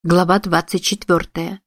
Глава 24.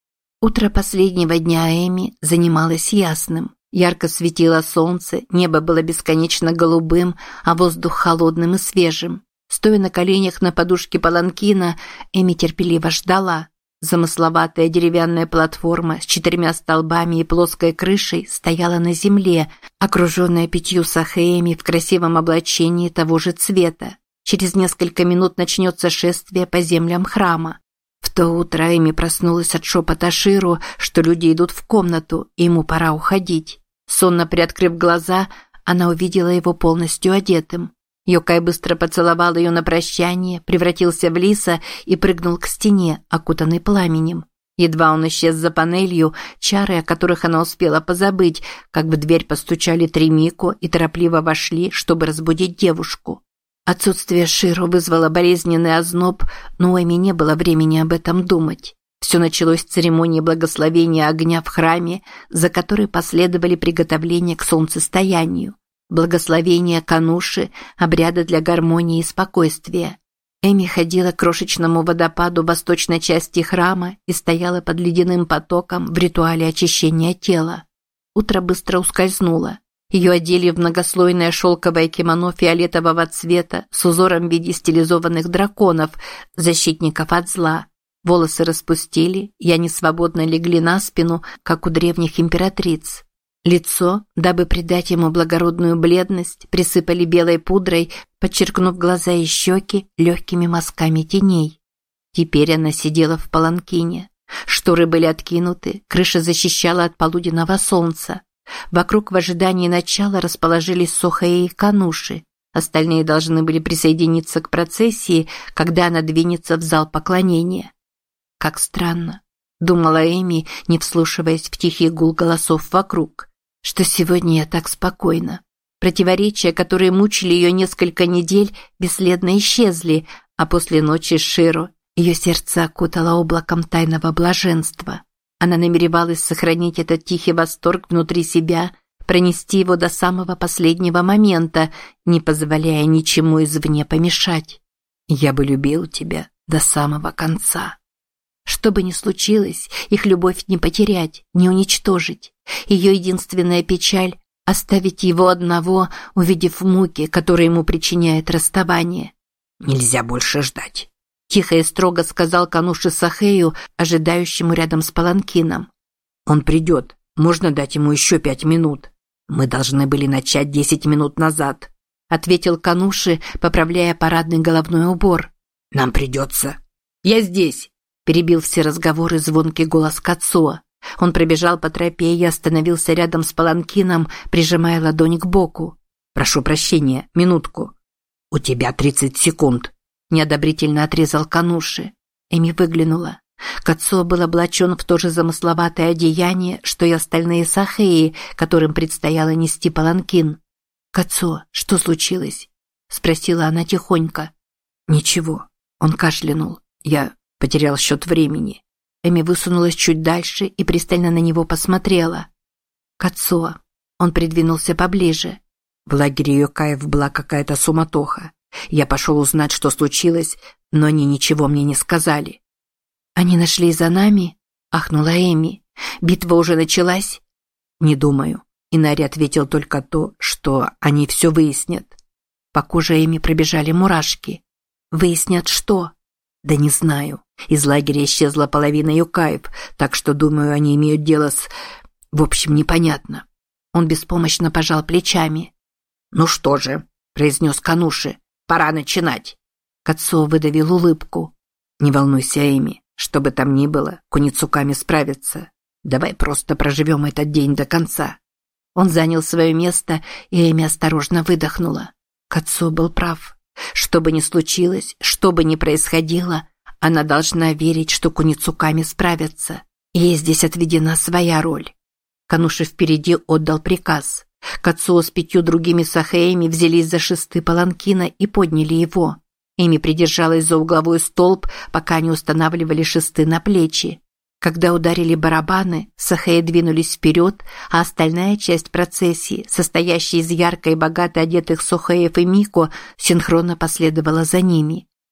Утро последнего дня Эми занималось ясным. Ярко светило солнце, небо было бесконечно голубым, а воздух холодным и свежим. Стоя на коленях на подушке паланкина, Эми терпеливо ждала. Замысловатая деревянная платформа с 4 столбами и плоской крышей стояла на земле, окруженная 5 сахеями в красивом облачении того же цвета. Через несколько минут начнется шествие по землям храма. В то утро Эми проснулась от шепота Широ, что люди идут в комнату, и ему пора уходить. Сонно приоткрыв глаза, она увидела его полностью одетым. Йокай быстро поцеловал ее на прощание, превратился в лиса и прыгнул к стене, окутанной пламенем. Едва он исчез за панелью, чары, о которых она успела позабыть, как в дверь постучали 3 Мико и торопливо вошли, чтобы разбудить девушку. Отсутствие Широ вызвало болезненный озноб, но у Эми не было времени об этом думать. Все началось с церемонии благословения огня в храме, за которой последовали приготовления к солнцестоянию, благословение кануши, обряды для гармонии и спокойствия. Эми ходила к крошечному водопаду в восточной части храма и стояла под ледяным потоком в ритуале очищения тела. Утро быстро ускользнуло. Ее одели в многослойное шелковое кимоно фиолетового цвета с узором в виде стилизованных драконов, защитников от зла. Волосы распустили, и они свободно легли на спину, как у древних императриц. Лицо, дабы придать ему благородную бледность, присыпали белой пудрой, подчеркнув глаза и щеки легкими мазками теней. Теперь она сидела в паланкине. Шторы были откинуты, крыша защищала от полуденного солнца. Вокруг в ожидании начала расположились Сохеи и Кануши. Остальные должны были присоединиться к процессии, когда она двинется в зал поклонения. «Как странно», – думала Эми, не вслушиваясь в тихий гул голосов вокруг, – «что сегодня я так спокойна». Противоречия, которые мучили ее несколько недель, бесследно исчезли, а после ночи с Широ ее сердце окутало облаком тайного блаженства. Она намеревалась сохранить этот тихий восторг внутри себя, пронести его до самого последнего момента, не позволяя ничему извне помешать. «Я бы любил тебя до самого конца». Что бы ни случилось, их любовь не потерять, не уничтожить. Ее единственная печаль – оставить его одного, увидев муки, которые ему причиняет расставание. «Нельзя больше ждать», – тихо и строго сказал Кануши Сахею, ожидающему рядом с паланкином. «Он придет. Можно дать ему еще 5 минут. Мы должны были начать 10 минут назад», – ответил Кануши, поправляя парадный головной убор. «Нам придется». «Я здесь», – перебил все разговоры звонкий голос Кацуо. Он пробежал по тропе и остановился рядом с паланкином, прижимая ладонь к боку. «Прошу прощения, минутку». «У тебя 30 секунд», – неодобрительно отрезал Кануши. Эми выглянула. Кацуо был облачен в то же замысловатое одеяние, что и остальные сахеи, которым предстояло нести паланкин. «Кацуо, что случилось?» – спросила она тихонько. «Ничего», – он кашлянул. «Я потерял счет времени». Эми высунулась чуть дальше и пристально на него посмотрела. «Кацуо». Он придвинулся поближе. В лагере Йокаев была какая-то суматоха. Я пошел узнать, что случилось, но они ничего мне не сказали. «Они нашли за нами?» – ахнула Эми. «Битва уже началась?» «Не думаю». Инари ответил только то, что они все выяснят. По коже Эми пробежали мурашки. «Выяснят что?» «Да не знаю. Из лагеря исчезла половина Йокаев, так что, думаю, они имеют дело с... В общем, непонятно». Он беспомощно пожал плечами. «Ну что же», – произнес Кануши, – «пора начинать». Кацуо выдавил улыбку. «Не волнуйся, Эми, что бы там ни было, куницуками справятся. Давай просто проживем этот день до конца». Он занял свое место, и Эми осторожно выдохнула. Кацуо был прав. Что бы ни случилось, что бы ни происходило, она должна верить, что куницуками справятся. Ей здесь отведена своя роль. Кануши впереди отдал приказ. Кацуо с 5 другими сахеями взялись за шесты паланкина и подняли его. Эми придержалась за угловой столб, пока не устанавливали шесты на плечи. Когда ударили барабаны, сахеи двинулись вперед, а остальная часть процессии, состоящая из ярко и богато одетых сохеев и мико, синхронно последовала за ними.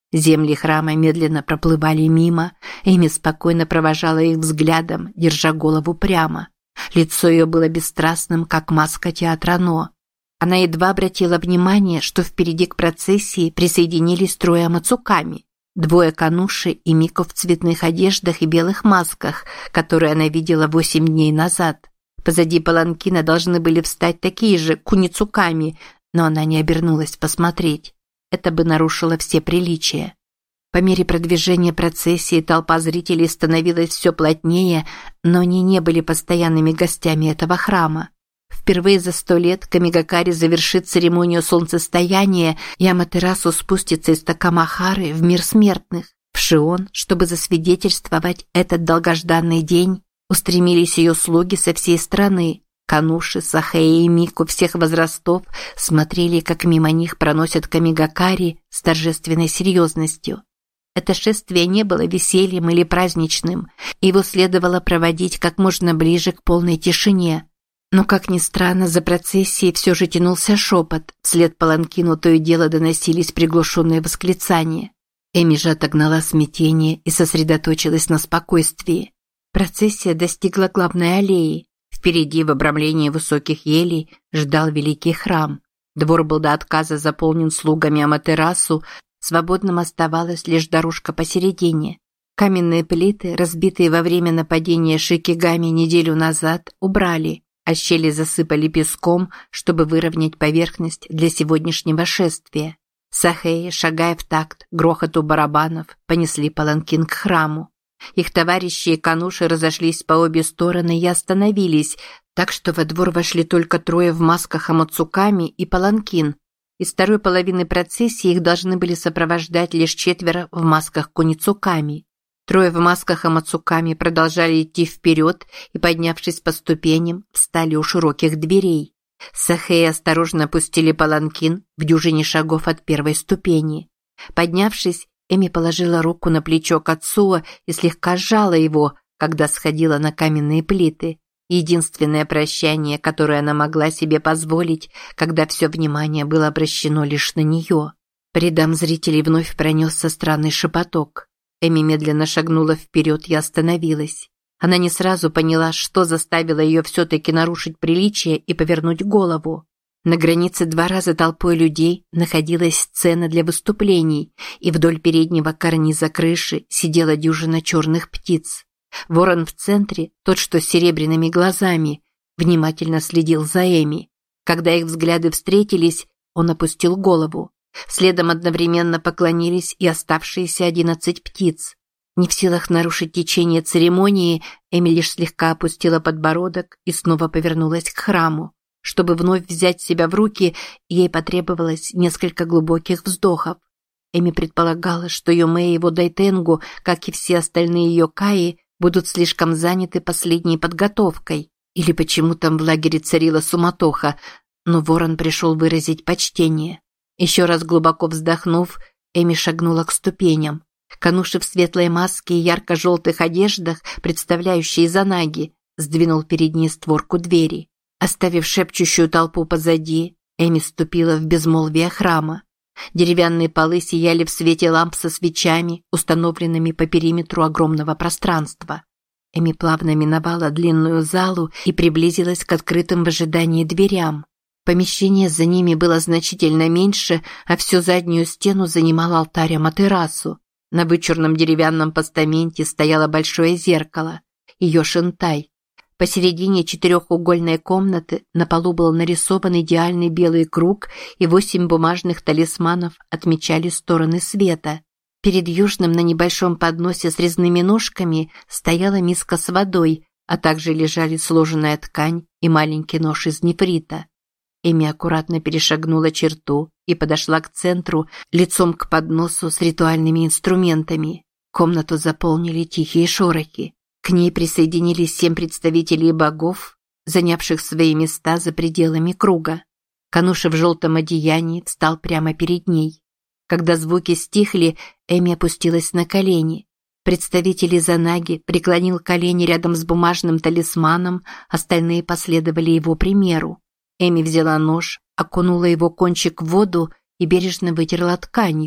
Земли храма медленно проплывали мимо, Эми спокойно провожала их взглядом, держа голову прямо. Лицо ее было бесстрастным, как маска театра Но. Она едва обратила внимание, что впереди к процессии присоединились трое мацуками. Двое кануши и Мико в цветных одеждах и белых масках, которые она видела 8 дней назад. Позади паланкина должны были встать такие же куницуками, но она не обернулась посмотреть. Это бы нарушило все приличия. По мере продвижения процессии толпа зрителей становилась все плотнее, но они не были постоянными гостями этого храма. Впервые за 100 лет Камигакари завершит церемонию солнцестояния, и Аматерасу спустится из Такамахары в мир смертных. В Шион, чтобы засвидетельствовать этот долгожданный день, устремились ее слуги со всей страны. Кануши, Сахеи и Мику всех возрастов смотрели, как мимо них проносят Камигакари с торжественной серьезностью. Это шествие не было весельем или праздничным, его следовало проводить как можно ближе к полной тишине. Но, как ни странно, за процессией все же тянулся шепот, вслед паланкину то и дело доносились приглушенные восклицания. Эми же отогнала смятение и сосредоточилась на спокойствии. Процессия достигла главной аллеи. Впереди, в обрамлении высоких елей, ждал великий храм. Двор был до отказа заполнен слугами Аматерасу, свободным оставалась лишь дорожка посередине. Каменные плиты, разбитые во время нападения Шикигами неделю назад, убрали, а щели засыпали песком, чтобы выровнять поверхность для сегодняшнего шествия. Сахеи, шагая в такт грохоту барабанов, понесли паланкин к храму. Их товарищи и кануши разошлись по обе стороны и остановились, так что во двор вошли только трое в масках амацуками и паланкин. Из второй половины процессии их должны были сопровождать лишь 4 в масках куницуками. Трое в масках амацуками продолжали идти вперед и, поднявшись по ступеням, встали у широких дверей. Сахеи осторожно опустили паланкин в дюжине шагов от первой ступени. Поднявшись, Эми положила руку на плечо Кацуо и слегка сжала его, когда сходила на каменные плиты. Единственное прощание, которое она могла себе позволить, когда все внимание было обращено лишь на нее. По рядам зрителей вновь пронесся странный шепоток. Эми медленно шагнула вперед и остановилась. Она не сразу поняла, что заставило ее все-таки нарушить приличие и повернуть голову. На границе двора за толпой людей находилась сцена для выступлений, и вдоль переднего карниза крыши сидела дюжина черных птиц. Ворон в центре, тот, что с серебряными глазами, внимательно следил за Эми. Когда их взгляды встретились, он опустил голову. Следом одновременно поклонились и оставшиеся 11 птиц. Не в силах нарушить течение церемонии, Эми лишь слегка опустила подбородок и снова повернулась к храму. Чтобы вновь взять себя в руки, ей потребовалось несколько глубоких вздохов. Эми предполагала, что Юмэ и его Дайтенгу, как и все остальные йокаи, будут слишком заняты последней подготовкой. Или почему там в лагере царила суматоха, но Ворон пришел выразить почтение. Еще раз глубоко вздохнув, Эми шагнула к ступеням. Кануши в светлой маске и ярко-желтых одеждах, представляющие Занаги, сдвинул перед ней створку двери. Оставив шепчущую толпу позади, Эми ступила в безмолвие храма. Деревянные полы сияли в свете ламп со свечами, установленными по периметру огромного пространства. Эми плавно миновала длинную залу и приблизилась к открытым в ожидании дверям. Помещение за ними было значительно меньше, а всю заднюю стену занимал алтарь Аматерасу. На вычурном деревянном постаменте стояло большое зеркало, ее шинтай. Посередине четырехугольной комнаты на полу был нарисован идеальный белый круг, и 8 бумажных талисманов отмечали стороны света. Перед южным на небольшом подносе с резными ножками стояла миска с водой, а также лежали сложенная ткань и маленький нож из нефрита. Эми аккуратно перешагнула черту и подошла к центру, лицом к подносу с ритуальными инструментами. Комнату заполнили тихие шорохи. К ней присоединились 7 представителей богов, занявших свои места за пределами круга. Кануша в желтом одеянии встал прямо перед ней. Когда звуки стихли, Эми опустилась на колени. Представитель Занаги преклонил колени рядом с бумажным талисманом, остальные последовали его примеру. Эми взяла нож, окунула его кончик в воду и бережно вытерла тканью.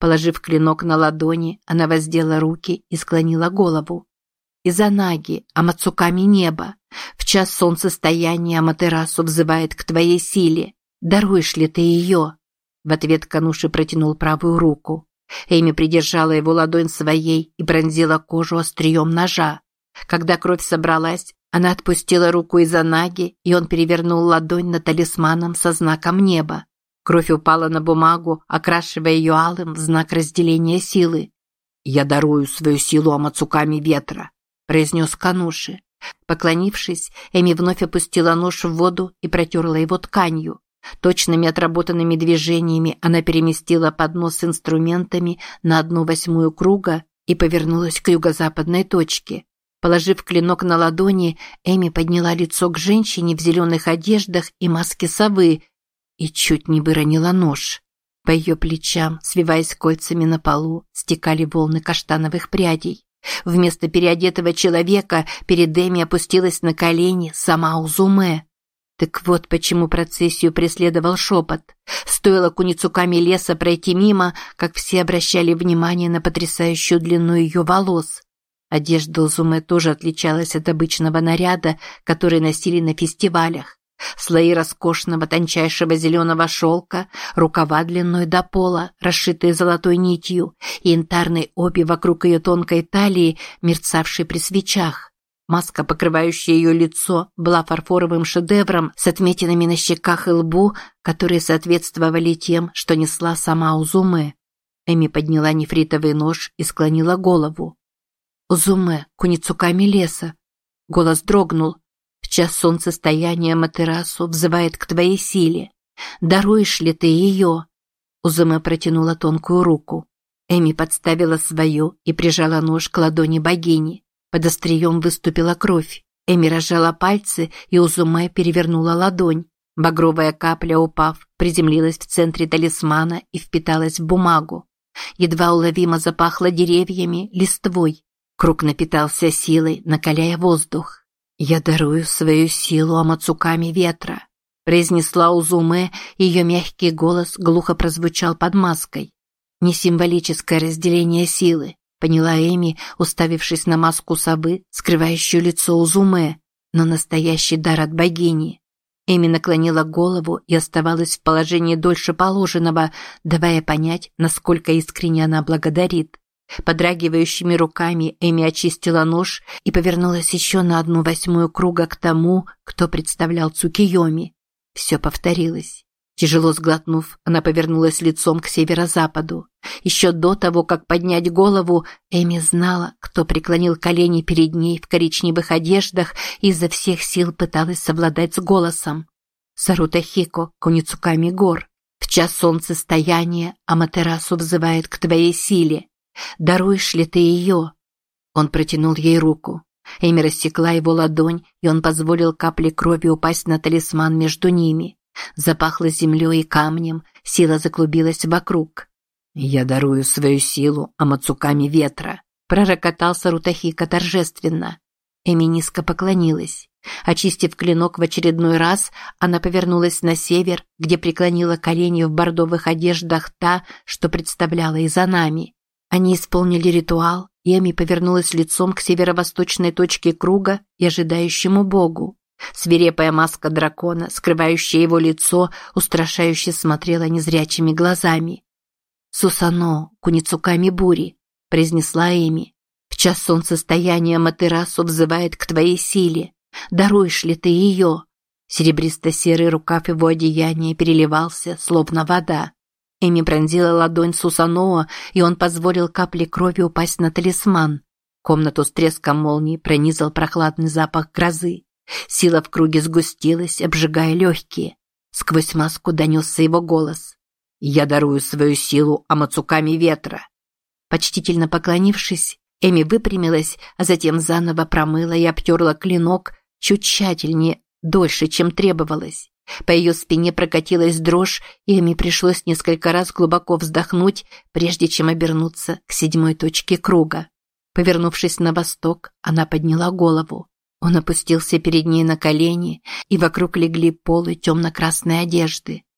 Положив клинок на ладони, она воздела руки и склонила голову. «Изанаги, Амацуками небо, в час солнцестояния Аматерасу взывает к твоей силе. Даруешь ли ты ее?» В ответ Кануши протянул правую руку. Эми придержала его ладонь своей и пронзила кожу острием ножа. Когда кровь собралась, она отпустила руку Изанаги, и он перевернул ладонь над талисманом со знаком неба. Кровь упала на бумагу, окрашивая ее алым в знак разделения силы. «Я дарую свою силу Амацуками ветра», – произнес Кануши. Поклонившись, Эми вновь опустила нож в воду и протерла его тканью. Точными отработанными движениями она переместила поднос с инструментами на 1/8 круга и повернулась к юго-западной точке. Положив клинок на ладони, Эми подняла лицо к женщине в зеленых одеждах и маске совы и чуть не выронила нож. По ее плечам, свиваясь кольцами на полу, стекали волны каштановых прядей. Вместо переодетого человека перед Эми опустилась на колени сама Узуме. Так вот почему процессию преследовал шепот. Стоило Куницуками леса пройти мимо, как все обращали внимание на потрясающую длину ее волос. Одежда Узуме тоже отличалась от обычного наряда, который носили на фестивалях. Слои роскошного тончайшего зеленого шелка, рукава длиной до пола, расшитые золотой нитью, и янтарной оби вокруг ее тонкой талии, мерцавшей при свечах. Маска, покрывающая ее лицо, была фарфоровым шедевром с отметинами на щеках и лбу, которые соответствовали тем, что несла сама Узуме. Эми подняла нефритовый нож и склонила голову. «Узуме, Куницуками леса!» Голос дрогнул. «В час солнцестояния Аматерасу взывает к твоей силе. Даруешь ли ты ее?» Узуме протянула тонкую руку. Эми подставила свою и прижала нож к ладони богини. Под острием выступила кровь. Эми разжала пальцы, и Узуме перевернула ладонь. Багровая капля, упав, приземлилась в центре талисмана и впиталась в бумагу. Едва уловимо запахло деревьями, листвой. Круг напитался силой, накаляя воздух. «Я дарую свою силу Амацуками ветра», – произнесла Узуме, и ее мягкий голос глухо прозвучал под маской. «Не символическое разделение силы», – поняла Эми, уставившись на маску совы, скрывающую лицо Узуме, но настоящий дар от богини. Эми наклонила голову и оставалась в положении дольше положенного, давая понять, насколько искренне она благодарит. Подрагивающими руками Эми очистила нож и повернулась еще на 1/8 круга к тому, кто представлял Цукиоми. Все повторилось. Тяжело сглотнув, она повернулась лицом к северо-западу. Еще до того, как поднять голову, Эми знала, кто преклонил колени перед ней в коричневых одеждах и изо всех сил пыталась совладать с голосом. «Сарута Хико, Куницуками гор, в час солнцестояния Аматерасу взывает к твоей силе. Даруешь ли ты ее?» Он протянул ей руку. Эми рассекла его ладонь, и он позволил капле крови упасть на талисман между ними. Запахло землей и камнем, сила заклубилась вокруг. «Я дарую свою силу Амацуками ветра», – пророкотал Сарутахика торжественно. Эми низко поклонилась. Очистив клинок в очередной раз, она повернулась на север, где преклонила колени в бордовых одеждах та, что представляла Изанами. Они исполнили ритуал, и Эми повернулась лицом к северо-восточной точке круга и ожидающему богу. Свирепая маска дракона, скрывающая его лицо, устрашающе смотрела незрячими глазами. «Сусано, Куницуками бури», – произнесла Эми. «В час солнцестояния Аматерасу взывает к твоей силе. Даруешь ли ты ее?» Серебристо-серый рукав его одеяния переливался, словно вода. Эми пронзила ладонь Сусаноа, и он позволил капле крови упасть на талисман. Комнату с треском молнии пронизал прохладный запах грозы. Сила в круге сгустилась, обжигая легкие. Сквозь маску донесся его голос. «Я дарую свою силу Амацуками ветра». Почтительно поклонившись, Эми выпрямилась, а затем заново промыла и обтерла клинок чуть тщательнее, дольше, чем требовалось. По ее спине прокатилась дрожь, и Эми пришлось несколько раз глубоко вздохнуть, прежде чем обернуться к 7 точке круга. Повернувшись на восток, она подняла голову. Он опустился перед ней на колени, и вокруг легли полы темно-красной одежды.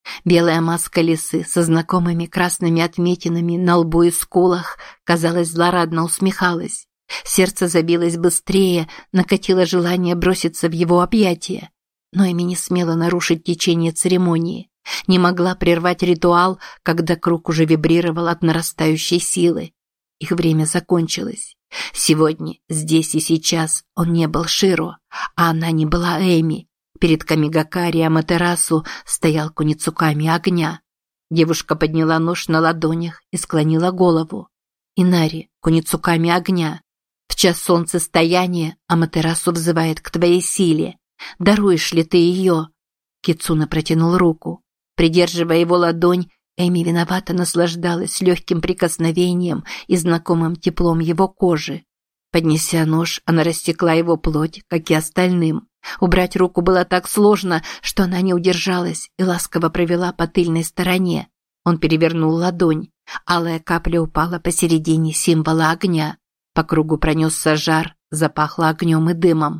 Белая маска лисы со знакомыми красными отметинами на лбу и скулах, казалось, злорадно усмехалась. Сердце забилось быстрее, накатило желание броситься в его объятия. Но Эми не смела нарушить течение церемонии. Не могла прервать ритуал, когда круг уже вибрировал от нарастающей силы. Их время закончилось. Сегодня, здесь и сейчас он не был Широ, а она не была Эми. Перед Камигакари Аматерасу стоял Куницуками огня. Девушка подняла нож на ладонях и склонила голову. Инари, Куницуками огня. В час солнцестояния Аматерасу взывает к твоей силе. Даруешь ли ты ее? Кицуна протянул руку. Придерживая его ладонь, Эми виновато наслаждалась легким прикосновением и знакомым теплом его кожи. Поднеся нож, она растекла его плоть, как и остальным. Убрать руку было так сложно, что она не удержалась и ласково провела по тыльной стороне. Он перевернул ладонь. Алая капля упала посередине символа огня. По кругу пронесся жар, запахло огнем и дымом.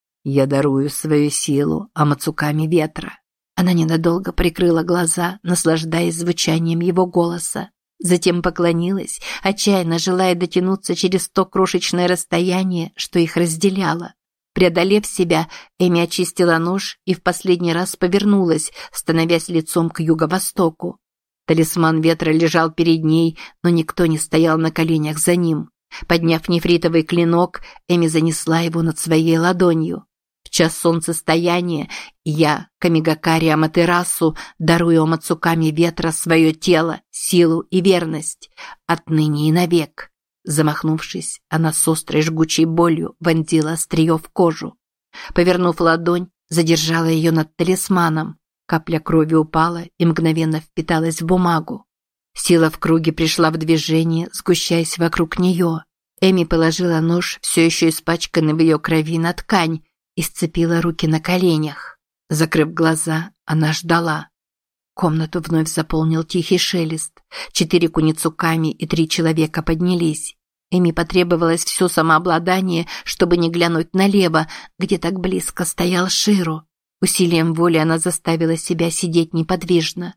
«Я дарую свою силу Амацуками ветра». Она ненадолго прикрыла глаза, наслаждаясь звучанием его голоса. Затем поклонилась, отчаянно желая дотянуться через то крошечное расстояние, что их разделяло. Преодолев себя, Эми очистила нож и в последний раз повернулась, становясь лицом к юго-востоку. Талисман ветра лежал перед ней, но никто не стоял на коленях за ним. Подняв нефритовый клинок, Эми занесла его над своей ладонью. В час солнцестояния я, Камигакари Аматерасу, дарую Амацуками ветра свое тело, силу и верность, отныне и навек. Замахнувшись, она с острой жгучей болью вонзила острие в кожу. Повернув ладонь, задержала ее над талисманом. Капля крови упала и мгновенно впиталась в бумагу. Сила в круге пришла в движение, сгущаясь вокруг нее. Эми положила нож, все еще испачканный в ее крови, на ткань и сцепила руки на коленях. Закрыв глаза, она ждала. Комнату вновь заполнил тихий шелест. 4 куницуками и 3 человека поднялись. Эми потребовалось все самообладание, чтобы не глянуть налево, где так близко стоял Широ. Усилием воли она заставила себя сидеть неподвижно.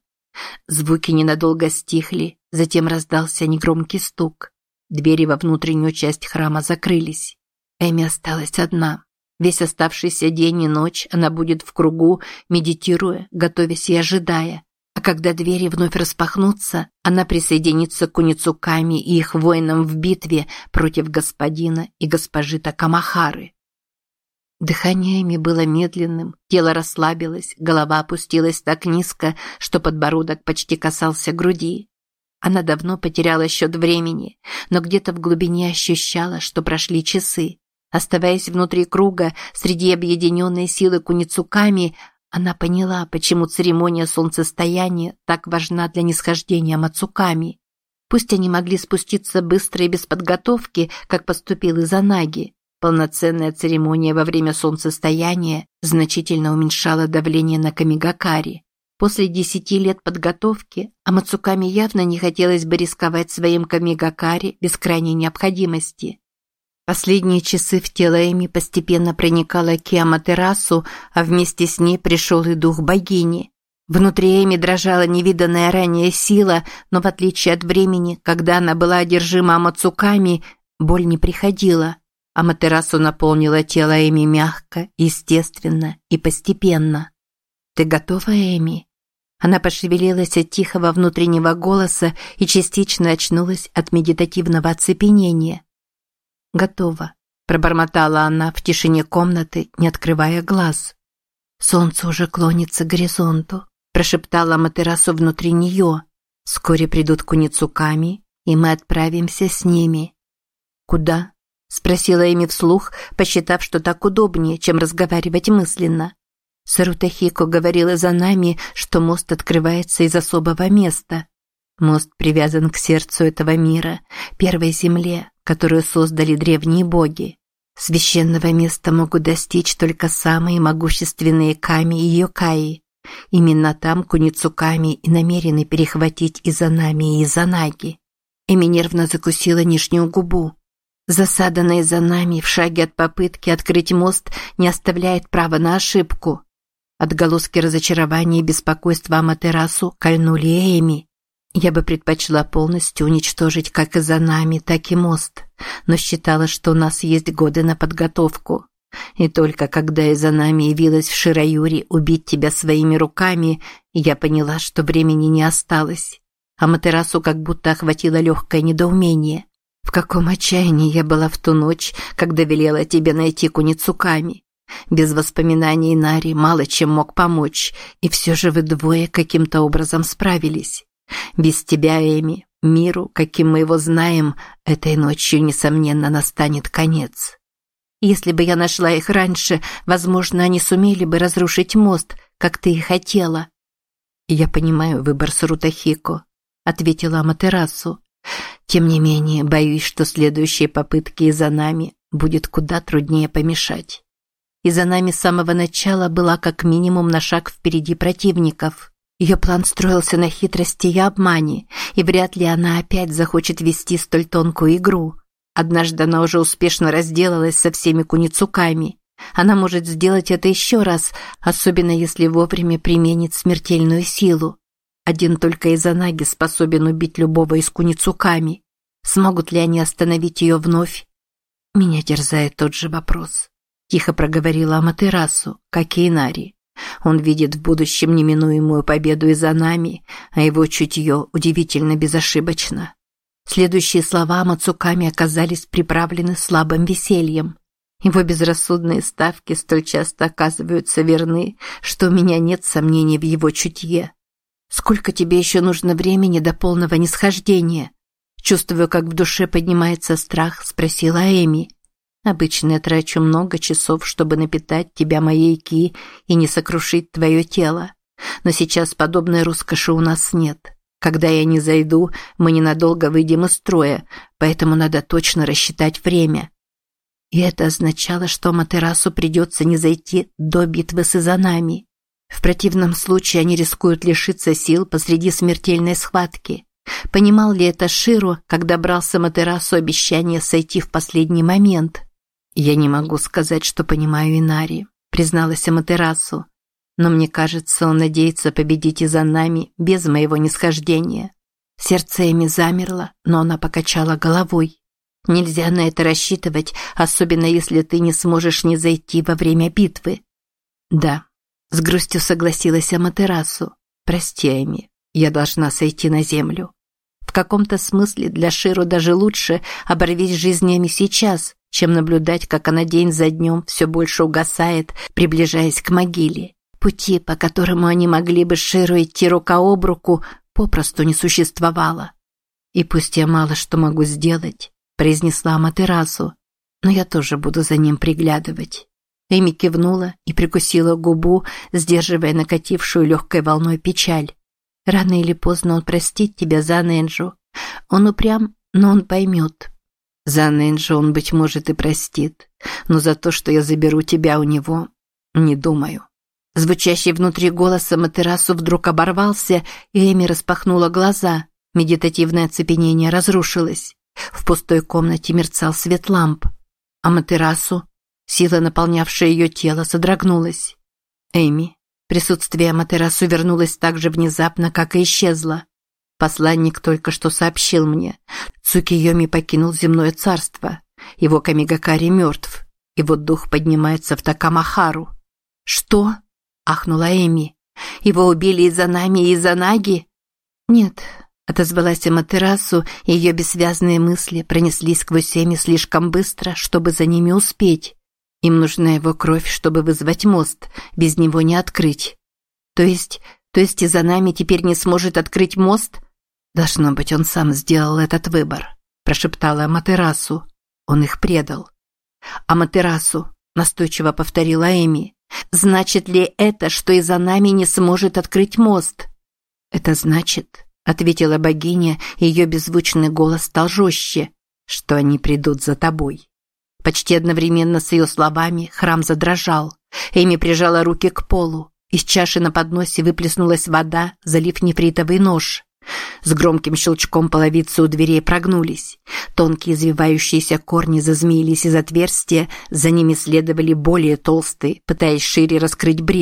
Звуки ненадолго стихли, затем раздался негромкий стук. Двери во внутреннюю часть храма закрылись. Эми осталась одна. Весь оставшийся день и ночь она будет в кругу, медитируя, готовясь и ожидая. А когда двери вновь распахнутся, она присоединится к куницуками и их воинам в битве против господина и госпожи Такамахары. Дыхание Эми было медленным, тело расслабилось, голова опустилась так низко, что подбородок почти касался груди. Она давно потеряла счет времени, но где-то в глубине ощущала, что прошли часы. Оставаясь внутри круга, среди объединенной силы куницуками, она поняла, почему церемония солнцестояния так важна для нисхождения Мацуками. Пусть они могли спуститься быстро и без подготовки, как поступил Изанаги, полноценная церемония во время солнцестояния значительно уменьшала давление на Камигакари. После 10 лет подготовки Амацуками явно не хотелось бы рисковать своим Камигакари без крайней необходимости. Последние часы в тело Эми постепенно проникала ки Аматерасу, а вместе с ней пришел и дух богини. Внутри Эми дрожала невиданная ранее сила, но в отличие от времени, когда она была одержима Амацуками, боль не приходила. Аматерасу наполнила тело Эми мягко, естественно и постепенно. «Ты готова, Эми?» Она пошевелилась от тихого внутреннего голоса и частично очнулась от медитативного оцепенения. «Готово», – пробормотала она в тишине комнаты, не открывая глаз. «Солнце уже клонится к горизонту», – прошептала Аматерасу внутри нее. «Вскоре придут куницуками, и мы отправимся с ними». «Куда?» – спросила Эми вслух, посчитав, что так удобнее, чем разговаривать мысленно. Сарутахико говорила за нами, что мост открывается из особого места. Мост привязан к сердцу этого мира, первой земле, которую создали древние боги. Священного места могут достичь только самые могущественные ками и йокаи. Именно там куницуками и намерены перехватить Изанами и Изанаги. Эми нервно закусила нижнюю губу. Засада на Изанами в шаге от попытки открыть мост не оставляет права на ошибку. Отголоски разочарования и беспокойства Аматерасу кольнули Эми. Я бы предпочла полностью уничтожить как Изанами, так и мост, но считала, что у нас есть годы на подготовку. И только когда Изанами явилась в Шираюри убить тебя своими руками, я поняла, что времени не осталось. Аматерасу как будто охватило легкое недоумение. В каком отчаянии я была в ту ночь, когда велела тебе найти Куницуками. Без воспоминаний Нари мало чем мог помочь, и все же вы двое каким-то образом справились. Без тебя, Эми, миру, каким мы его знаем, этой ночью, несомненно, настанет конец. Если бы я нашла их раньше, возможно, они сумели бы разрушить мост, как ты и хотела. Я понимаю выбор Сарутахико, ответила Аматерасу. Тем не менее, боюсь, что следующие попытки Изанами будет куда труднее помешать. Изанами с самого начала была как минимум на шаг впереди противников. Ее план строился на хитрости и обмане, и вряд ли она опять захочет вести столь тонкую игру. Однажды она уже успешно разделалась со всеми Куницуками. Она может сделать это еще раз, особенно если вовремя применит смертельную силу. Один только Изанаги способен убить любого из Куницуками. Смогут ли они остановить ее вновь? Меня терзает тот же вопрос. Тихо проговорила Аматерасу, как и Инари. Он видит в будущем неминуемую победу Изанами, а его чутье удивительно безошибочно. Следующие слова Мацуками оказались приправлены слабым весельем. Его безрассудные ставки столь часто оказываются верны, что у меня нет сомнений в его чутье. «Сколько тебе еще нужно времени до полного нисхождения?» Чувствуя, как в душе поднимается страх, спросила Эми. «Обычно я трачу много часов, чтобы напитать тебя моей ки и не сокрушить твое тело. Но сейчас подобной роскоши у нас нет. Когда я не зайду, мы ненадолго выйдем из строя, поэтому надо точно рассчитать время». И это означало, что Аматерасу придется не зайти до битвы с Изанами. В противном случае они рискуют лишиться сил посреди смертельной схватки. Понимал ли это Широ, когда брал с Аматерасу обещание сойти в последний момент? «Я не могу сказать, что понимаю Инари», — призналась Аматерасу. «Но мне кажется, он надеется победить Изанами без моего нисхождения». Сердце Эми замерло, но она покачала головой. «Нельзя на это рассчитывать, особенно если ты не сможешь не зайти во время битвы». «Да», — с грустью согласилась Аматерасу. «Прости, Эми, я должна сойти на землю». В каком-то смысле для Широ даже лучше оборвись жизнями сейчас, чем наблюдать, как она день за днем все больше угасает, приближаясь к могиле. Пути, по которому они могли бы с Широ идти рука об руку, попросту не существовало. «И пусть я мало что могу сделать», — произнесла Аматерасу, «но я тоже буду за ним приглядывать». Эми кивнула и прикусила губу, сдерживая накатившую легкой волной печаль. «Рано или поздно он простит тебя за Нэнджу. Он упрям, но он поймет». «За Нэнджу он, быть может, и простит, но за то, что я заберу тебя у него, не думаю». Звучащий внутри голос Аматерасу вдруг оборвался, и Эми распахнула глаза. Медитативное оцепенение разрушилось. В пустой комнате мерцал свет ламп. Аматерасу, сила, наполнявшая ее тело, содрогнулась. «Эми». Присутствие Аматерасу вернулось так же внезапно, как и исчезло. Посланник только что сообщил мне. Цукиёми покинул земное царство. Его Камигакари мертв. Его дух поднимается в Такамахару. «Что?» – ахнула Эми. «Его убили Изанами и Изанаги?» «Нет», – отозвалась Аматерасу, и ее бессвязные мысли пронеслись сквозь Эми слишком быстро, чтобы за ними успеть. Им нужна его кровь, чтобы вызвать мост, без него не открыть. То есть Изанами теперь не сможет открыть мост? Должно быть, он сам сделал этот выбор, прошептала Аматерасу. Он их предал. Аматерасу, настойчиво повторила Эми. Значит ли это, что Изанами не сможет открыть мост? Это значит, ответила богиня, и ее беззвучный голос стал жестче, что они придут за тобой. Почти одновременно с ее словами храм задрожал. Эми прижала руки к полу. Из чаши на подносе выплеснулась вода, залив нефритовый нож. С громким щелчком половицы у дверей прогнулись. Тонкие извивающиеся корни зазмеились из отверстия, за ними следовали более толстые, пытаясь шире раскрыть брешь.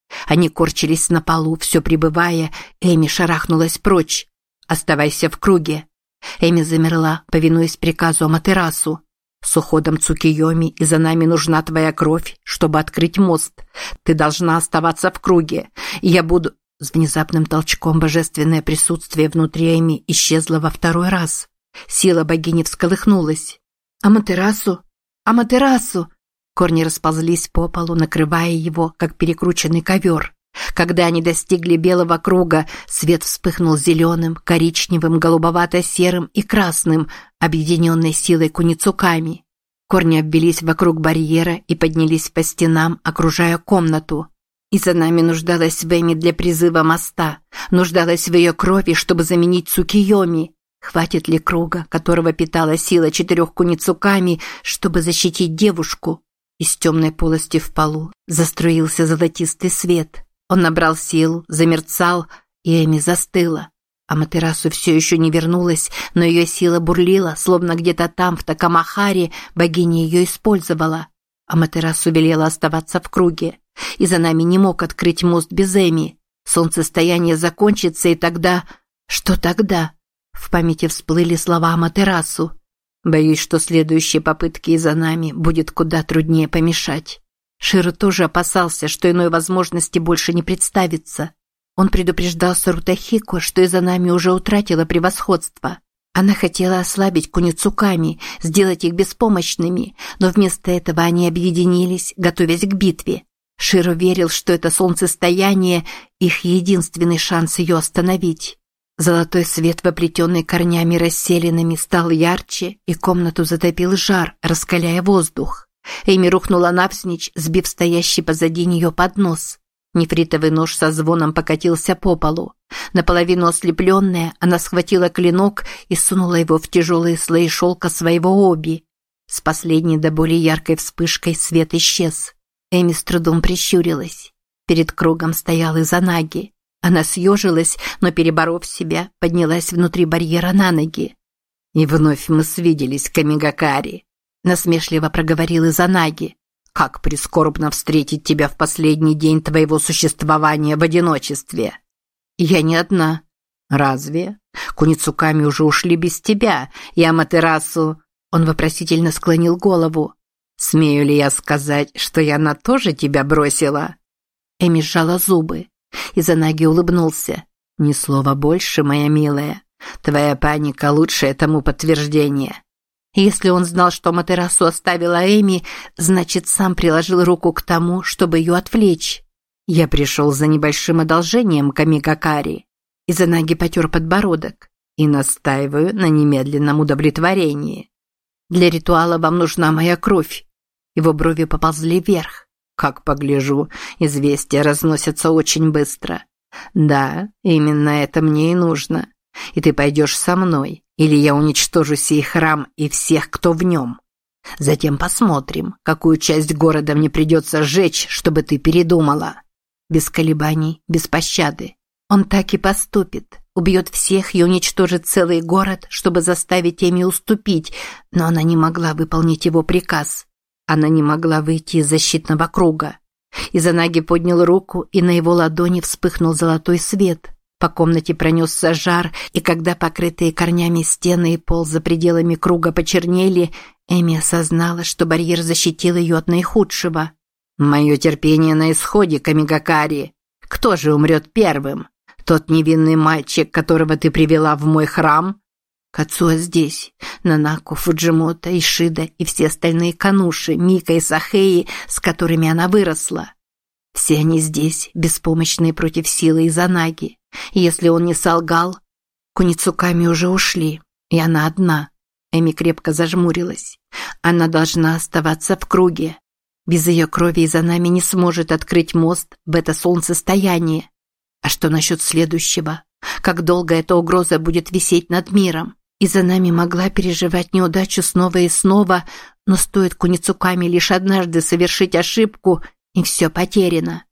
Они корчились на полу, все прибывая. Эми шарахнулась прочь. «Оставайся в круге». Эми замерла, повинуясь приказу Аматерасу. «С уходом Цукийоми и за нами нужна твоя кровь, чтобы открыть мост. Ты должна оставаться в круге. Я буду...» С внезапным толчком божественное присутствие внутри Эми исчезло во второй раз. Сила богини всколыхнулась. «Аматерасу! Аматерасу!» Корни расползлись по полу, накрывая его, как перекрученный ковер. Когда они достигли белого круга, свет вспыхнул зеленым, коричневым, голубовато-серым и красным, объединенной силой куницуками. Корни обвелись вокруг барьера и поднялись по стенам, окружая комнату. И за нами нуждалась в Эми для призыва моста, нуждалась в ее крови, чтобы заменить Цукийоми. Хватит ли круга, которого питала сила 4 куницуками, чтобы защитить девушку? Из темной полости в полу заструился золотистый свет. Он набрал силу, замерцал, и Эми застыла. Аматерасу все еще не вернулась, но ее сила бурлила, словно где-то там, в Такамахаре, богиня ее использовала. Аматерасу велела оставаться в круге. И за нами не мог открыть мост без Эми. Солнцестояние закончится, и тогда... Что тогда? В памяти всплыли слова Аматерасу. Боюсь, что следующие попытки за нами будет куда труднее помешать. Широ тоже опасался, что иной возможности больше не представится. Он предупреждал Сарутахико, что из-за нами уже утратила превосходство. Она хотела ослабить куницуками, сделать их беспомощными, но вместо этого они объединились, готовясь к битве. Широ верил, что это солнцестояние – их единственный шанс ее остановить. Золотой свет, воплетенный корнями расселенными, стал ярче, и комнату затопил жар, раскаляя воздух. Эми рухнула навзничь, сбив стоящий позади нее поднос. Нефритовый нож со звоном покатился по полу. Наполовину ослепленная, она схватила клинок и сунула его в тяжелые слои шелка своего оби. С последней до боли яркой вспышкой свет исчез. Эми с трудом прищурилась. Перед кругом стоял Изанаги. Она съежилась, но, переборов себя, поднялась внутри барьера на ноги. «И вновь мы свиделись, Камигакари», – насмешливо проговорил Изанаги. «Как прискорбно встретить тебя в последний день твоего существования в одиночестве». «Я не одна». «Разве? Куницуками уже ушли без тебя, и Аматерасу...» Он вопросительно склонил голову. «Смею ли я сказать, что Яна тоже тебя бросила?» Эми сжала зубы. Изанаги улыбнулся. «Ни слова больше, моя милая. Твоя паника – лучшее тому подтверждение». Если он знал, что Аматерасу оставила Эми, значит, сам приложил руку к тому, чтобы ее отвлечь. «Я пришел за небольшим одолжением, Камигакари». Изанаги потер подбородок. «И настаиваю на немедленном удовлетворении. Для ритуала вам нужна моя кровь». Его брови поползли вверх. «Как погляжу, известия разносятся очень быстро. Да, именно это мне и нужно. И ты пойдешь со мной, или я уничтожу сей храм и всех, кто в нем. Затем посмотрим, какую часть города мне придется сжечь, чтобы ты передумала». Без колебаний, без пощады. Он так и поступит. Убьет всех и уничтожит целый город, чтобы заставить Эми уступить, но она не могла выполнить его приказ. Она не могла выйти из защитного круга. Изанаги поднял руку, и на его ладони вспыхнул золотой свет. По комнате пронесся жар, и когда покрытые корнями стены и пол за пределами круга почернели, Эми осознала, что барьер защитил ее от наихудшего. «Мое терпение на исходе, Камигакари. Кто же умрет первым? Тот невинный мальчик, которого ты привела в мой храм?» Кацуо здесь, Нанако, Фуджимото, Ишида и все остальные кануши, Мика и Сахеи, с которыми она выросла. Все они здесь, беспомощные против силы Изанаги. И если он не солгал, Куницуками уже ушли, и она одна. Эми крепко зажмурилась. Она должна оставаться в круге. Без ее крови Изанами не сможет открыть мост в это солнцестояние. А что насчет следующего? Как долго эта угроза будет висеть над миром? Изанами могла переживать неудачу снова и снова, но стоит Куницуками лишь однажды совершить ошибку, и все потеряно.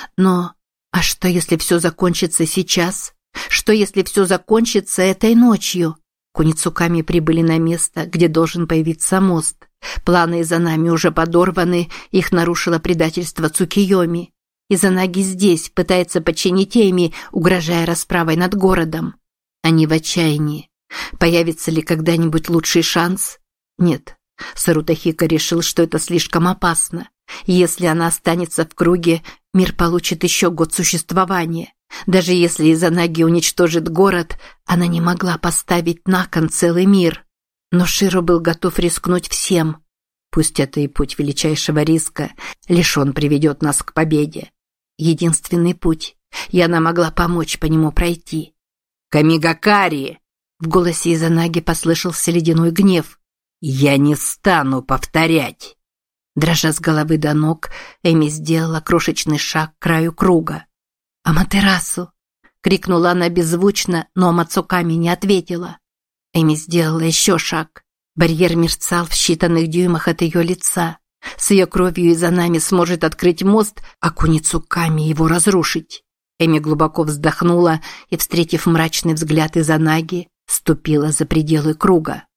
Но а что, если все закончится сейчас? Что, если все закончится этой ночью? Куницуками прибыли на место, где должен появиться мост. Планы Изанами уже подорваны, их нарушило предательство Цукийоми. Изанаги здесь, пытается подчинить Эми, угрожая расправой над городом. Они в отчаянии. Появится ли когда-нибудь лучший шанс? Нет. Сарутахика решил, что это слишком опасно. Если она останется в круге, мир получит еще год существования. Даже если Изанаги уничтожит город, она не могла поставить на кон целый мир. Но Широ был готов рискнуть всем. Пусть это и путь величайшего риска, лишь он приведет нас к победе. Единственный путь, и она могла помочь по нему пройти. «Камигакари!» В голосе Изанаги послышался ледяной гнев. «Я не стану повторять!» Дрожа с головы до ног, Эми сделала крошечный шаг к краю круга. «Аматерасу!» — крикнула она беззвучно, но Амацуками не ответила. Эми сделала еще шаг. Барьер мерцал в считанных дюймах от ее лица. С ее кровью Изанами сможет открыть мост, а Куницуками его разрушить. Эми глубоко вздохнула и, встретив мрачный взгляд Изанаги, ступила за пределы круга.